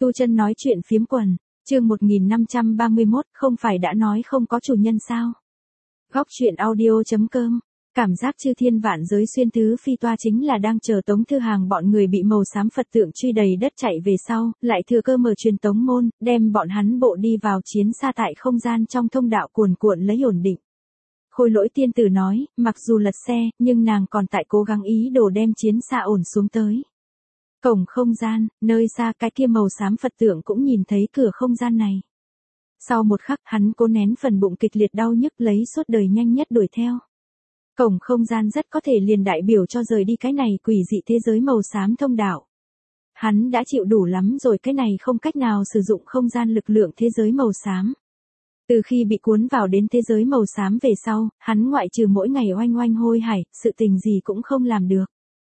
Tu Chân nói chuyện phiếm quần, chương 1531, không phải đã nói không có chủ nhân sao? Góc truyện audio.com, cảm giác chư thiên vạn giới xuyên tứ phi toa chính là đang chờ Tống Thư Hàng bọn người bị màu xám Phật tượng truy đầy đất chạy về sau, lại thừa cơ mở truyền tống môn, đem bọn hắn bộ đi vào chiến xa tại không gian trong thông đạo cuồn cuộn lấy ổn định. Khôi Lỗi tiên tử nói, mặc dù lật xe, nhưng nàng còn tại cố gắng ý đồ đem chiến xa ổn xuống tới. Cổng không gian, nơi xa cái kia màu xám Phật tượng cũng nhìn thấy cửa không gian này. Sau một khắc hắn cố nén phần bụng kịch liệt đau nhức lấy suốt đời nhanh nhất đuổi theo. Cổng không gian rất có thể liền đại biểu cho rời đi cái này quỷ dị thế giới màu xám thông đạo. Hắn đã chịu đủ lắm rồi, cái này không cách nào sử dụng không gian lực lượng thế giới màu xám. Từ khi bị cuốn vào đến thế giới màu xám về sau, hắn ngoại trừ mỗi ngày oanh oanh hôi hải, sự tình gì cũng không làm được.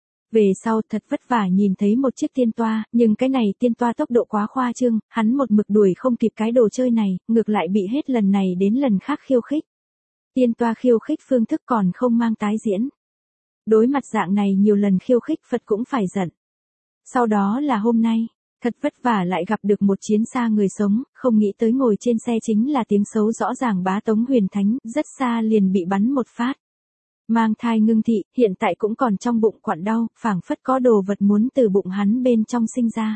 Về sau thật vất vả nhìn thấy một chiếc tiên toa, nhưng cái này tiên toa tốc độ quá khoa trương, hắn một mực đuổi không kịp cái đồ chơi này, ngược lại bị hết lần này đến lần khác khiêu khích. Tiên toa khiêu khích phương thức còn không mang tái diễn. Đối mặt dạng này nhiều lần khiêu khích Phật cũng phải giận. Sau đó là hôm nay, thật vất vả lại gặp được một chiến xa người sống, không nghĩ tới ngồi trên xe chính là tiếng xấu rõ ràng bá Tống Huyền Thánh, rất xa liền bị bắn một phát. Mang thai ngưng thị, hiện tại cũng còn trong bụng quặn đau, phảng phất có đồ vật muốn từ bụng hắn bên trong sinh ra.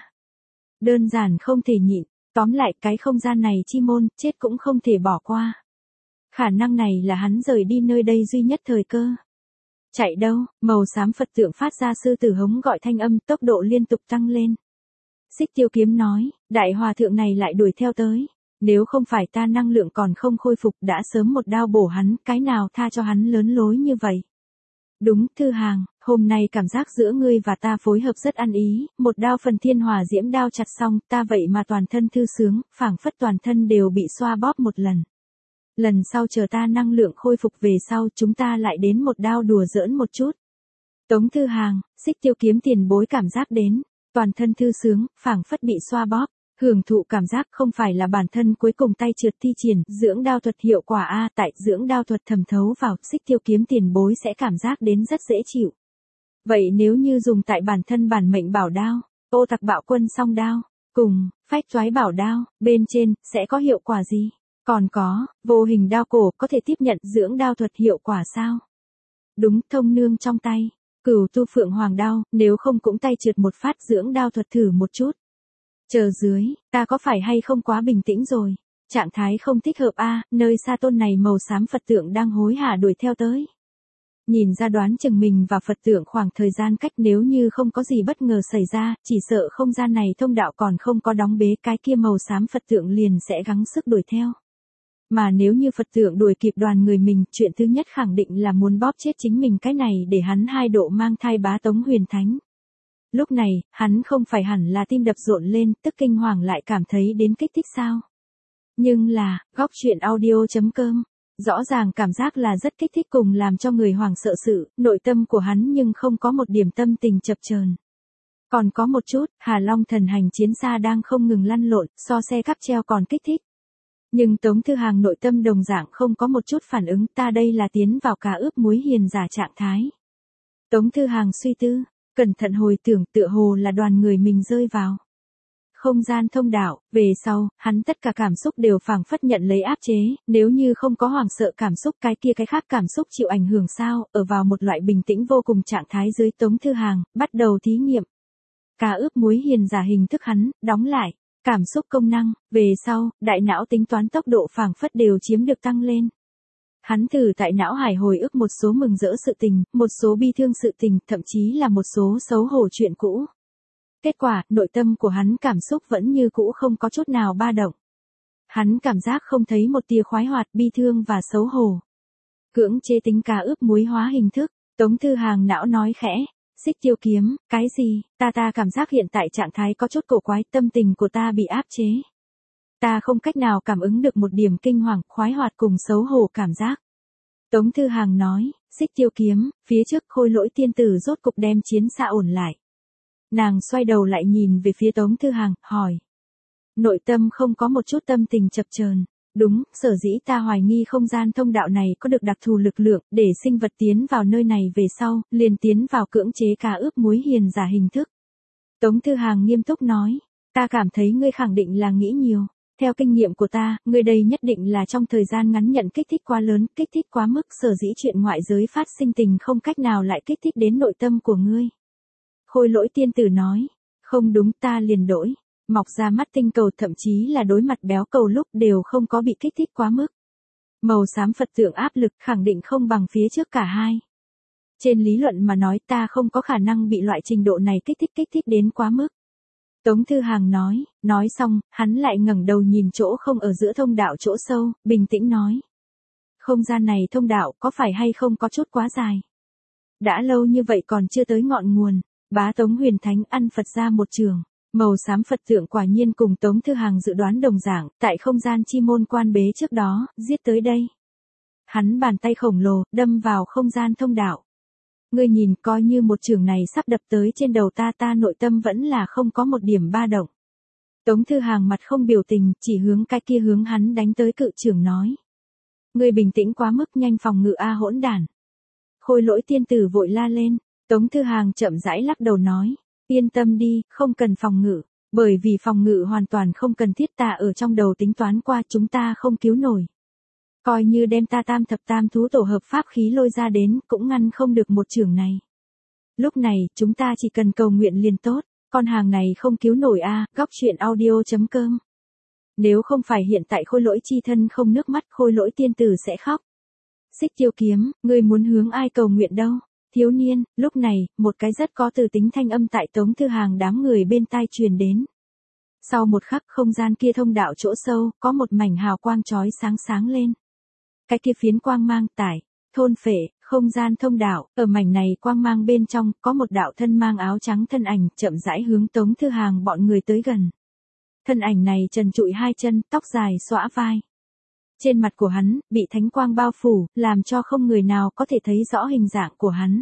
Đơn giản không thể nhịn, tóm lại cái không gian này chi môn, chết cũng không thể bỏ qua. Khả năng này là hắn rời đi nơi đây duy nhất thời cơ. Chạy đâu, màu xám Phật tượng phát ra sư tử hống gọi thanh âm, tốc độ liên tục tăng lên. Xích Tiêu Kiếm nói, đại hòa thượng này lại đuổi theo tới. Nếu không phải ta năng lượng còn không khôi phục đã sớm một đao bổ hắn, cái nào tha cho hắn lớn lối như vậy. Đúng, Thư Hàng, hôm nay cảm giác giữa ngươi và ta phối hợp rất ăn ý, một đao phần thiên hỏa diễm đao chặt xong, ta vậy mà toàn thân thư sướng, phảng phất toàn thân đều bị xoa bóp một lần. Lần sau chờ ta năng lượng khôi phục về sau chúng ta lại đến một đao đùa giỡn một chút. Tống Thư Hàng, Xích Tiêu Kiếm tiền bối cảm giác đến, toàn thân thư sướng, phảng phất bị xoa bóp. Hưởng thụ cảm giác không phải là bản thân cuối cùng tay trượt thi triển, dưỡng đao thuật hiệu quả a, tại dưỡng đao thuật thẩm thấu vào, Xích Tiêu Kiếm tiền bối sẽ cảm giác đến rất dễ chịu. Vậy nếu như dùng tại bản thân bản mệnh bảo đao, Ô Tặc Bạo Quân song đao, cùng Phách Toái bảo đao, bên trên sẽ có hiệu quả gì? Còn có, vô hình đao cổ có thể tiếp nhận dưỡng đao thuật hiệu quả sao? Đúng, Thông Nương trong tay, Cửu Tu Phượng Hoàng đao, nếu không cũng tay trượt một phát dưỡng đao thuật thử một chút. Chờ dưới, ta có phải hay không quá bình tĩnh rồi? Trạng thái không thích hợp a, nơi xa tôn này màu xám Phật tượng đang hối hả đuổi theo tới. Nhìn ra đoán chừng mình và Phật tượng khoảng thời gian cách, nếu như không có gì bất ngờ xảy ra, chỉ sợ không gian này thông đạo còn không có đóng bế, cái kia màu xám Phật tượng liền sẽ gắng sức đuổi theo. Mà nếu như Phật tượng đuổi kịp đoàn người mình, chuyện thứ nhất khẳng định là muốn bóp chết chính mình, cái này để hắn 2 độ mang thai bá Tống Huyền Thánh. Lúc này, hắn không phải hẳn là tim đập rộn lên, tức kinh hoàng lại cảm thấy đến kích thích sao? Nhưng là, góc truyện audio.com, rõ ràng cảm giác là rất kích thích cùng làm cho người hoảng sợ sự, nội tâm của hắn nhưng không có một điểm tâm tình chập chờn. Còn có một chút, Hà Long thần hành chiến xa đang không ngừng lăn lộn, so xe cáp treo còn kích thích. Nhưng Tống Thư Hàng nội tâm đồng dạng không có một chút phản ứng, ta đây là tiến vào cá ướp muối hiền giả trạng thái. Tống Thư Hàng suy tư. Cẩn thận hồi tưởng, tựa hồ là đoàn người mình rơi vào không gian thông đạo, về sau, hắn tất cả cảm xúc đều phảng phất nhận lấy áp chế, nếu như không có hoảng sợ cảm xúc, cái kia cái khác cảm xúc chịu ảnh hưởng sao, ở vào một loại bình tĩnh vô cùng trạng thái dưới. Tống Thư Hàng bắt đầu thí nghiệm cá ướp muối hiền giả hình thức, hắn đóng lại cảm xúc công năng, về sau, đại não tính toán tốc độ phảng phất đều chiếm được tăng lên. Hắn thử tại não hải hồi ức một số mừng rỡ sự tình, một số bi thương sự tình, thậm chí là một số xấu hổ chuyện cũ. Kết quả, nội tâm của hắn cảm xúc vẫn như cũ không có chút nào ba động. Hắn cảm giác không thấy một tia khoái hoạt, bi thương và xấu hổ. Cưỡng chế tính cá ướp muối hóa hình thức, Tống Thư Hàng não nói khẽ, Xích Tiêu Kiếm, cái gì, ta cảm giác hiện tại trạng thái có chút cổ quái, tâm tình của ta bị áp chế. Ta không cách nào cảm ứng được một điểm kinh hoàng, khoái hoạt cùng xấu hổ cảm giác. Tống Thư Hàng nói, Xích Tiêu Kiếm, phía trước Khôi Lỗi tiên tử rốt cục đem chiến xa ổn lại. Nàng xoay đầu lại nhìn về phía Tống Thư Hàng, hỏi. Nội tâm không có một chút tâm tình chập chờn. Đúng, sở dĩ ta hoài nghi không gian thông đạo này có được đặc thù lực lượng, để sinh vật tiến vào nơi này về sau, liền tiến vào cưỡng chế cá ướp muối hiền giả hình thức. Tống Thư Hàng nghiêm túc nói. Ta cảm thấy ngươi khẳng định là nghĩ nhiều. Theo kinh nghiệm của ta, ngươi đây nhất định là trong thời gian ngắn nhận kích thích quá lớn, kích thích quá mức, sở dĩ chuyện ngoại giới phát sinh tình không cách nào lại kích thích đến nội tâm của ngươi. Khôi Lỗi tiên tử nói, không đúng, ta liền đổi. Mọc ra mắt tinh cầu thậm chí là đối mặt béo cầu lúc đều không có bị kích thích quá mức. Màu xám Phật tượng áp lực khẳng định không bằng phía trước cả hai. Trên lý luận mà nói ta không có khả năng bị loại trình độ này kích thích đến quá mức. Tống Thư Hàng nói xong, hắn lại ngẩng đầu nhìn chỗ không ở giữa thông đạo chỗ sâu, bình tĩnh nói. Không gian này thông đạo có phải hay không có chút quá dài. Đã lâu như vậy còn chưa tới ngọn nguồn, bá Tống Huyền Thánh ăn Phật ra một trường. Màu xám Phật tượng quả nhiên cùng Tống Thư Hàng dự đoán đồng dạng, tại không gian chi môn quan bế trước đó, giết tới đây. Hắn bàn tay khổng lồ, đâm vào không gian thông đạo. Ngươi nhìn, coi như một trường này sắp đập tới trên đầu ta nội tâm vẫn là không có một điểm ba động. Tống Thư Hàng mặt không biểu tình, chỉ hướng cái kia hướng hắn đánh tới cự trường nói. Ngươi bình tĩnh quá mức, nhanh phòng ngự a hỗn đản. Khôi Lỗi tiên tử vội la lên, Tống Thư Hàng chậm rãi lắc đầu nói. Yên tâm đi, không cần phòng ngự, bởi vì phòng ngự hoàn toàn không cần thiết, ta ở trong đầu tính toán qua, chúng ta không cứu nổi. Coi như đem ta tam thập tam thú tổ hợp pháp khí lôi ra đến, cũng ngăn không được một trường này. Lúc này, chúng ta chỉ cần cầu nguyện liền tốt, con hàng này không cứu nổi a. Góc truyện audio.com. Nếu không phải hiện tại Khôi Lỗi chi thân không nước mắt, Khôi Lỗi tiên tử sẽ khóc. Xích Tiêu Kiếm, ngươi muốn hướng ai cầu nguyện đâu? Thiếu niên, lúc này, một cái rất có từ tính thanh âm tại Tống Thư Hàng đám người bên tai truyền đến. Sau một khắc, không gian kia thông đạo chỗ sâu, có một mảnh hào quang chói sáng lên. Cái kia phiến quang mang tải, thôn phệ, không gian thông đạo, ở mảnh này quang mang bên trong, có một đạo thân mang áo trắng thân ảnh, chậm rãi hướng Tống Thư Hàng bọn người tới gần. Thân ảnh này trần trụi hai chân, tóc dài xõa vai. Trên mặt của hắn, bị thánh quang bao phủ, làm cho không người nào có thể thấy rõ hình dạng của hắn.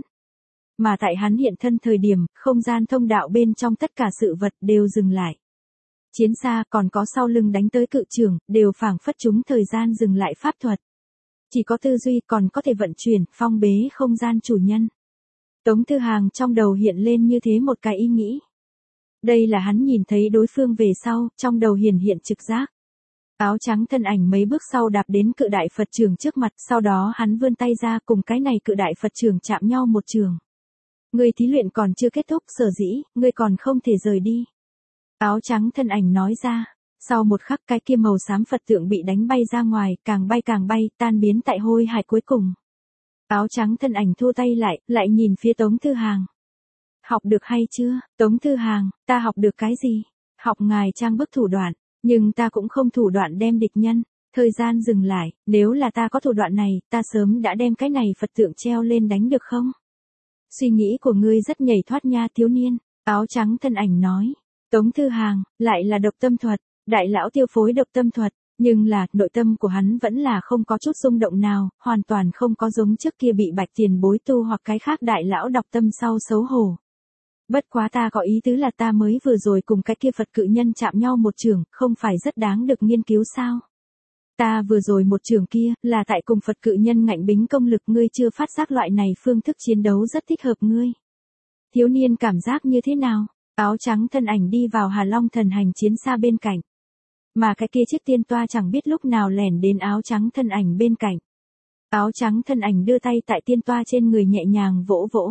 Mà tại hắn hiện thân thời điểm, không gian thông đạo bên trong tất cả sự vật đều dừng lại. Chiến xa còn có sau lưng đánh tới cự trường, đều phảng phất chúng thời gian dừng lại pháp thuật. Chỉ có tư duy còn có thể vận chuyển, phong bế không gian chủ nhân. Tống Thư Hàng trong đầu hiện lên như thế một cái ý nghĩ. Đây là hắn nhìn thấy đối phương về sau, trong đầu hiện trực giác. Áo trắng thân ảnh mấy bước sau đạp đến cự đại Phật trường trước mặt, sau đó hắn vươn tay ra cùng cái này cự đại Phật trường chạm nhau một trường. Ngươi thí luyện còn chưa kết thúc, sở dĩ, ngươi còn không thể rời đi. Áo trắng thân ảnh nói ra, sau một khắc cái kia màu xám Phật tượng bị đánh bay ra ngoài, càng bay, tan biến tại hôi hải cuối cùng. Áo trắng thân ảnh thu tay lại nhìn phía Tống Thư Hàng. Học được hay chưa, Tống Thư Hàng, ta học được cái gì? Học ngài trang bức thủ đoạn. Nhưng ta cũng không thủ đoạn đem địch nhân. Thời gian dừng lại, nếu là ta có thủ đoạn này, ta sớm đã đem cái này Phật tượng treo lên đánh được không? Suy nghĩ của ngươi rất nhảy thoát nha thiếu niên. Áo trắng thân ảnh nói. Tống Thư Hàng, lại là độc tâm thuật. Đại lão tiêu phối độc tâm thuật. Nhưng là, nội tâm của hắn vẫn là không có chút rung động nào, hoàn toàn không có giống trước kia bị bạch tiền bối tu hoặc cái khác đại lão đọc tâm sau xấu hổ. Bất quá ta có ý tứ là ta mới vừa rồi cùng cái kia Phật cự nhân chạm nhau một trường, không phải rất đáng được nghiên cứu sao? Ta vừa rồi một trường kia, là tại cùng Phật cự nhân ngạnh bính công lực, ngươi chưa phát giác loại này phương thức chiến đấu rất thích hợp ngươi. Thiếu niên cảm giác như thế nào? Áo trắng thân ảnh đi vào Hà Long thần hành chiến xa bên cạnh. Mà cái kia chiếc tiên toa chẳng biết lúc nào lẻn đến áo trắng thân ảnh bên cạnh. Áo trắng thân ảnh đưa tay tại tiên toa trên người nhẹ nhàng vỗ vỗ.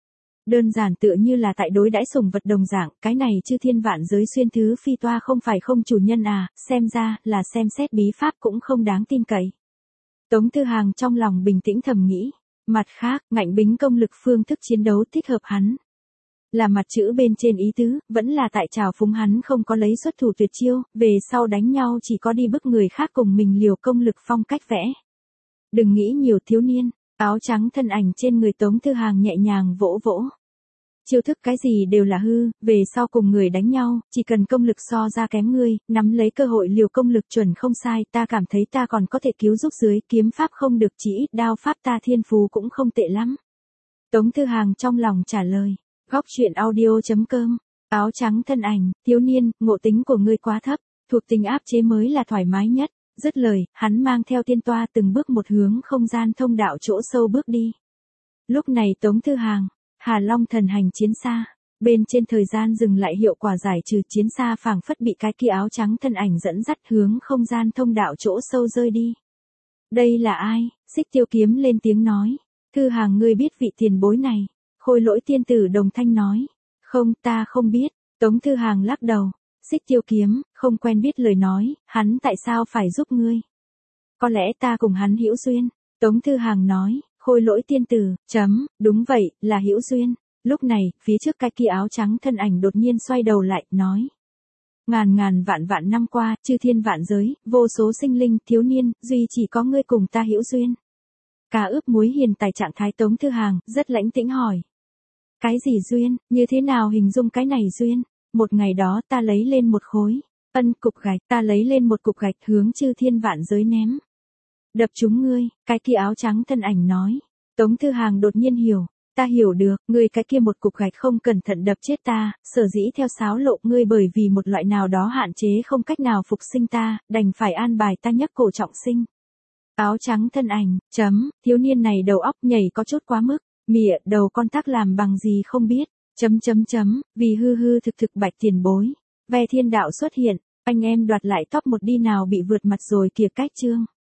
Đơn giản tựa như là tại đối đãi sủng vật đồng dạng, cái này chư thiên vạn giới xuyên thứ phi toa không phải không chủ nhân à, xem ra là xem xét bí pháp cũng không đáng tin cậy. Tống Thư Hàng trong lòng bình tĩnh thầm nghĩ, mặt khác, ngạnh bính công lực phương thức chiến đấu thích hợp hắn. Là mặt chữ bên trên ý tứ, vẫn là tại trào phúng hắn không có lấy xuất thủ tuyệt chiêu, về sau đánh nhau chỉ có đi bức người khác cùng mình liều công lực phong cách vẽ. Đừng nghĩ nhiều thiếu niên. Áo trắng thân ảnh trên người Tống Thư Hàng nhẹ nhàng vỗ vỗ. Chiêu thức cái gì đều là hư, về sau cùng người đánh nhau, chỉ cần công lực so ra kém ngươi, nắm lấy cơ hội liều công lực chuẩn không sai, ta cảm thấy ta còn có thể cứu giúp dưới, kiếm pháp không được chỉ ít, đao pháp ta thiên phú cũng không tệ lắm. Tống Thư Hàng trong lòng trả lời. Góc truyện audio.com. Áo trắng thân ảnh, thiếu niên, ngộ tính của ngươi quá thấp, thuộc tính áp chế mới là thoải mái nhất. Dứt lời, hắn mang theo tiên toa từng bước một hướng không gian thông đạo chỗ sâu bước đi. Lúc này Tống Thư Hàng, Hà Long thần hành chiến xa, Bên trên thời gian dừng lại hiệu quả giải trừ, chiến xa phảng phất bị cái kia áo trắng thân ảnh dẫn dắt hướng không gian thông đạo chỗ sâu rơi đi. Đây là ai? Xích Tiêu Kiếm lên tiếng nói. Thư Hàng, ngươi biết vị tiền bối này? Khôi Lỗi tiên tử đồng thanh nói. Không, ta không biết. Tống Thư Hàng lắc đầu. Xích Tiêu Kiếm, không quen biết lời nói, hắn tại sao phải giúp ngươi? Có lẽ ta cùng hắn hữu duyên. Tống Thư Hàng nói. Khôi Lỗi tiên tử, đúng vậy, là hữu duyên. Lúc này, phía trước cái kia áo trắng thân ảnh đột nhiên xoay đầu lại, nói. Ngàn ngàn vạn vạn năm qua, chư thiên vạn giới, vô số sinh linh, thiếu niên, duy chỉ có ngươi cùng ta hữu duyên. Cá ướp muối hiền tài trạng thái Tống Thư Hàng, rất lãnh tĩnh hỏi. Cái gì duyên, như thế nào hình dung cái này duyên? Một ngày đó ta lấy lên một khối, cục gạch, ta lấy lên một cục gạch hướng chư thiên vạn giới ném. Đập chúng ngươi, cái kia áo trắng thân ảnh nói. Tống Thư Hàng đột nhiên hiểu. Ta hiểu được, ngươi cái kia một cục gạch không cẩn thận đập chết ta, sở dĩ theo sáo lộ ngươi bởi vì một loại nào đó hạn chế không cách nào phục sinh ta, đành phải an bài ta nhắc cổ trọng sinh. Áo trắng thân ảnh, thiếu niên này đầu óc nhảy có chút quá mức, mịa đầu con thác làm bằng gì không biết, vì hư hư thực thực bạch tiền bối. Ve Thiên Đạo xuất hiện, anh em đoạt lại top 1 đi nào bị vượt mặt rồi kìa cách chương.